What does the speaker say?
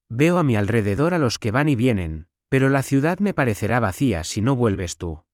Veo a mi alrededor a los que van y vienen, pero la ciudad me parecerá vacía si no vuelves tú.